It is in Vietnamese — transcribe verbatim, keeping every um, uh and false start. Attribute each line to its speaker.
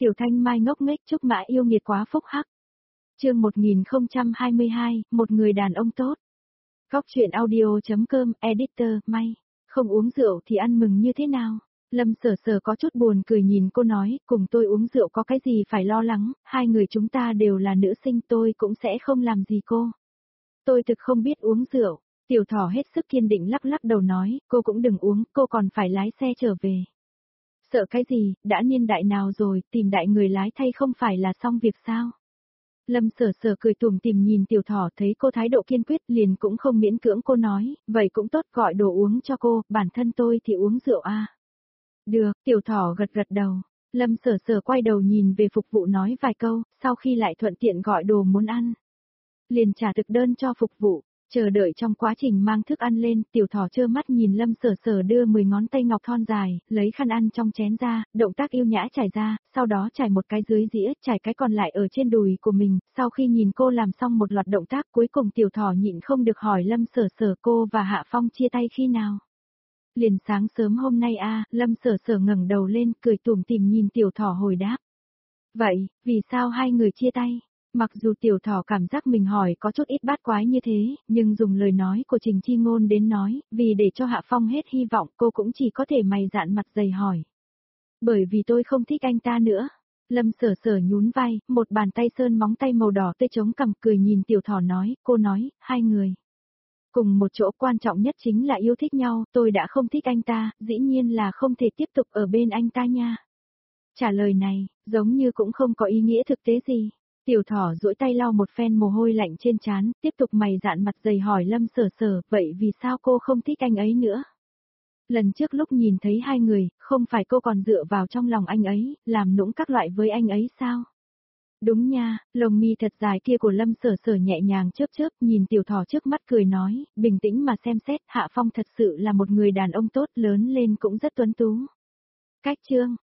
Speaker 1: Tiểu Thanh Mai ngốc nghếch chúc mã yêu nghiệt quá phúc hắc. Chương một nghìn không trăm hai mươi hai, một người đàn ông tốt. Góc truyện audio.com, editor, May. Không uống rượu thì ăn mừng như thế nào? Lâm Sở Sở có chút buồn cười nhìn cô nói, cùng tôi uống rượu có cái gì phải lo lắng, hai người chúng ta đều là nữ sinh, tôi cũng sẽ không làm gì cô. Tôi thực không biết uống rượu. Tiểu Thỏ hết sức kiên định lắc lắc đầu nói, cô cũng đừng uống, cô còn phải lái xe trở về. Sợ cái gì, đã niên đại nào rồi, tìm đại người lái thay không phải là xong việc sao? Lâm Sở Sở cười tủm tỉm nhìn Tiểu Thỏ, thấy cô thái độ kiên quyết liền cũng không miễn cưỡng, cô nói, vậy cũng tốt, gọi đồ uống cho cô, bản thân tôi thì uống rượu à. Được, Tiểu Thỏ gật gật đầu. Lâm Sở Sở quay đầu nhìn về phục vụ nói vài câu, sau khi lại thuận tiện gọi đồ muốn ăn. Liền trả thực đơn cho phục vụ. Chờ đợi trong quá trình mang thức ăn lên, Tiểu Thỏ trơ mắt nhìn Lâm Sở Sở đưa mười ngón tay ngọc thon dài, lấy khăn ăn trong chén ra, động tác yêu nhã trải ra, sau đó trải một cái dưới dĩa, trải cái còn lại ở trên đùi của mình, sau khi nhìn cô làm xong một loạt động tác cuối cùng Tiểu Thỏ nhịn không được hỏi Lâm Sở Sở cô và Hạ Phong chia tay khi nào. Liền sáng sớm hôm nay a. Lâm Sở Sở ngẩng đầu lên, cười tủm tỉm nhìn Tiểu Thỏ hồi đáp. Vậy, vì sao hai người chia tay? Mặc dù Tiểu Thỏ cảm giác mình hỏi có chút ít bát quái như thế, nhưng dùng lời nói của Trình Chi Ngôn đến nói, vì để cho Hạ Phong hết hy vọng cô cũng chỉ có thể mày dạn mặt dày hỏi. Bởi vì tôi không thích anh ta nữa. Lâm Sở Sở nhún vai, một bàn tay sơn móng tay màu đỏ tê chống cằm cười nhìn Tiểu Thỏ nói, cô nói, hai người. Cùng một chỗ quan trọng nhất chính là yêu thích nhau, tôi đã không thích anh ta, dĩ nhiên là không thể tiếp tục ở bên anh ta nha. Trả lời này, giống như cũng không có ý nghĩa thực tế gì. Tiểu Thỏ duỗi tay lau một phen mồ hôi lạnh trên trán, tiếp tục mày dạn mặt dày hỏi Lâm Sở Sở, vậy vì sao cô không thích anh ấy nữa? Lần trước lúc nhìn thấy hai người, không phải cô còn dựa vào trong lòng anh ấy, làm nũng các loại với anh ấy sao? Đúng nha, lồng mi thật dài kia của Lâm Sở Sở nhẹ nhàng chớp chớp, nhìn Tiểu Thỏ trước mắt cười nói, bình tĩnh mà xem xét, Hạ Phong thật sự là một người đàn ông tốt, lớn lên cũng rất tuấn tú. Cách chương